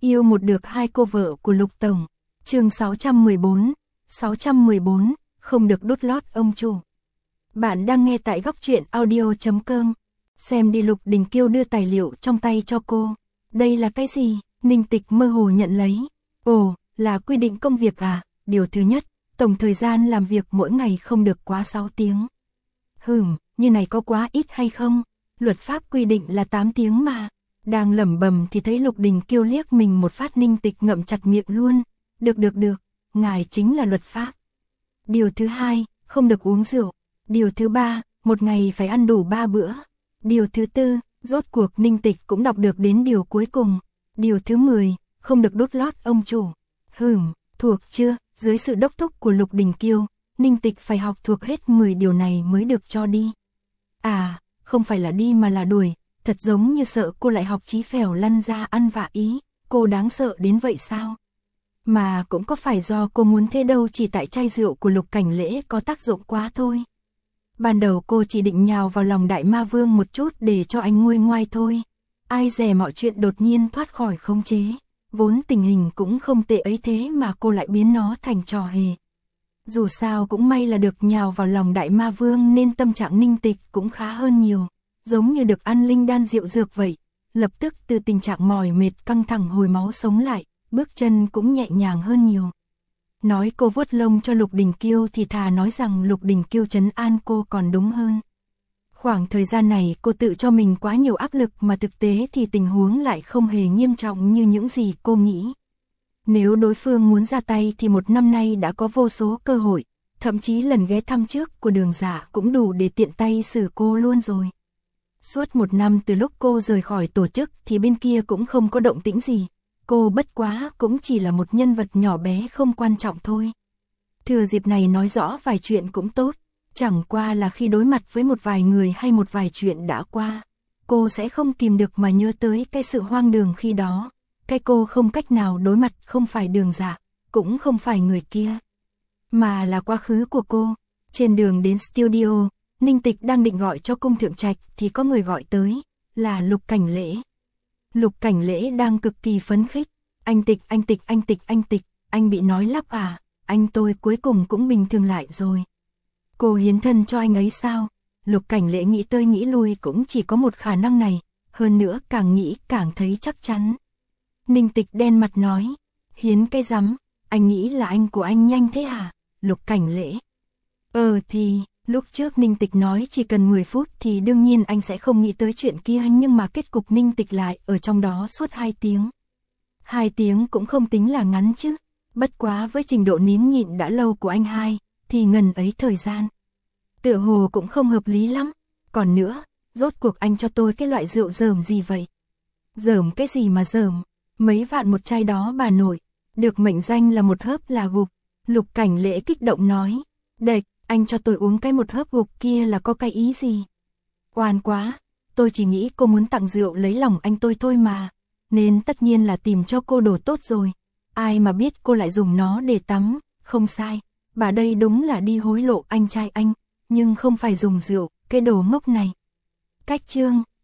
Yêu một được hai cô vợ của Lục Tổng. Chương 614, không được đút lót ông chủ. Bạn đang nghe tại góc truyện audio.com. Xem đi, Lục Đình Kiêu đưa tài liệu trong tay cho cô. Đây là cái gì? Ninh Tịch mơ hồ nhận lấy. Ồ, là quy định công việc à? Điều thứ nhất, tổng thời gian làm việc mỗi ngày không được quá 6 tiếng. Như này có quá ít hay không? Luật pháp quy định là 8 tiếng mà. Đang lẩm bẩm thì thấy Lục Đình Kiêu liếc mình một phát. Ninh Tịch ngậm chặt miệng luôn. Được, ngài chính là luật pháp. Điều thứ hai, không được uống rượu. Điều thứ ba, một ngày phải ăn đủ 3 bữa. Điều thứ tư, rốt cuộc Ninh Tịch cũng đọc được đến điều cuối cùng. Điều thứ 10, không được đút lót ông chủ. Thuộc chưa? Dưới sự đốc thúc của Lục Đình Kiêu, Ninh Tịch phải học thuộc hết 10 điều này mới được cho đi. À, không phải là đi mà là đuổi, thật giống như sợ cô lại học chí phèo lăn ra ăn vạ ý, cô đáng sợ đến vậy sao? Mà cũng có phải do cô muốn thế đâu, chỉ tại chai rượu của Lục Cảnh Lễ có tác dụng quá thôi. Ban đầu cô chỉ định nhào vào lòng Đại Ma Vương một chút để cho anh nguôi ngoai thôi. Ai dè mọi chuyện đột nhiên thoát khỏi khống chế. Vốn tình hình cũng không tệ ấy, thế mà cô lại biến nó thành trò hề. Dù sao cũng may là được nhào vào lòng Đại Ma Vương nên tâm trạng Ninh Tịch cũng khá hơn nhiều. Giống như được ăn linh đan rượu dược vậy. Lập tức từ tình trạng mỏi mệt căng thẳng hồi máu sống lại, bước chân cũng nhẹ nhàng hơn nhiều. Nói cô vuốt lông cho Lục Đình Kiêu thì thà nói rằng Lục Đình Kiêu trấn an cô còn đúng hơn. Khoảng thời gian này cô tự cho mình quá nhiều áp lực mà thực tế thì tình huống lại không hề nghiêm trọng như những gì cô nghĩ. Nếu đối phương muốn ra tay thì một năm nay đã có vô số cơ hội, thậm chí lần ghé thăm trước của Đường Dạ cũng đủ để tiện tay xử cô luôn rồi. Suốt một năm từ lúc cô rời khỏi tổ chức thì bên kia cũng không có động tĩnh gì. Cô bất quá cũng chỉ là một nhân vật nhỏ bé không quan trọng thôi. Thừa dịp này nói rõ vài chuyện cũng tốt. Chẳng qua là khi đối mặt với một vài người hay một vài chuyện đã qua, cô sẽ không kìm được mà nhớ tới cái sự hoang đường khi đó. Cái cô không cách nào đối mặt không phải Đường Dạ, cũng không phải người kia, mà là quá khứ của cô. Trên đường đến studio, Ninh Tịch đang định gọi cho Cung Thượng Trạch thì có người gọi tới, là Lục Cảnh Lễ. Lục Cảnh Lễ đang cực kỳ phấn khích. Anh Tịch, anh bị nói lắp à? Anh tôi cuối cùng cũng bình thường lại rồi. Cô hiến thân cho anh ấy sao? Lục Cảnh Lễ nghĩ tới nghĩ lui cũng chỉ có một khả năng này, hơn nữa càng nghĩ càng thấy chắc chắn. Ninh Tịch đen mặt nói, hiến cái rắm, anh nghĩ là anh của anh nhanh thế hả? Lục Cảnh Lễ. Thì, lúc trước Ninh Tịch nói chỉ cần 10 phút thì đương nhiên anh sẽ không nghĩ tới chuyện kia, nhưng mà kết cục Ninh Tịch lại ở trong đó suốt 2 tiếng. 2 tiếng cũng không tính là ngắn chứ, bất quá với trình độ nín nhịn đã lâu của anh hai, thì ngần ấy thời gian tựa hồ cũng không hợp lý lắm. Còn nữa, rốt cuộc anh cho tôi cái loại rượu dởm gì vậy? Dởm cái gì mà dởm? Mấy vạn một chai đó bà nội, được mệnh danh là một hớp là gục. Lục Cảnh Lễ kích động nói, đệch, anh cho tôi uống cái một hớp gục kia là có cái ý gì? Oan quá, tôi chỉ nghĩ cô muốn tặng rượu lấy lòng anh tôi thôi mà, nên tất nhiên là tìm cho cô đồ tốt rồi. Ai mà biết cô lại dùng nó để tắm, không sai, bà đây đúng là đi hối lộ anh trai anh, nhưng không phải dùng rượu, cái đồ ngốc này. Cách chương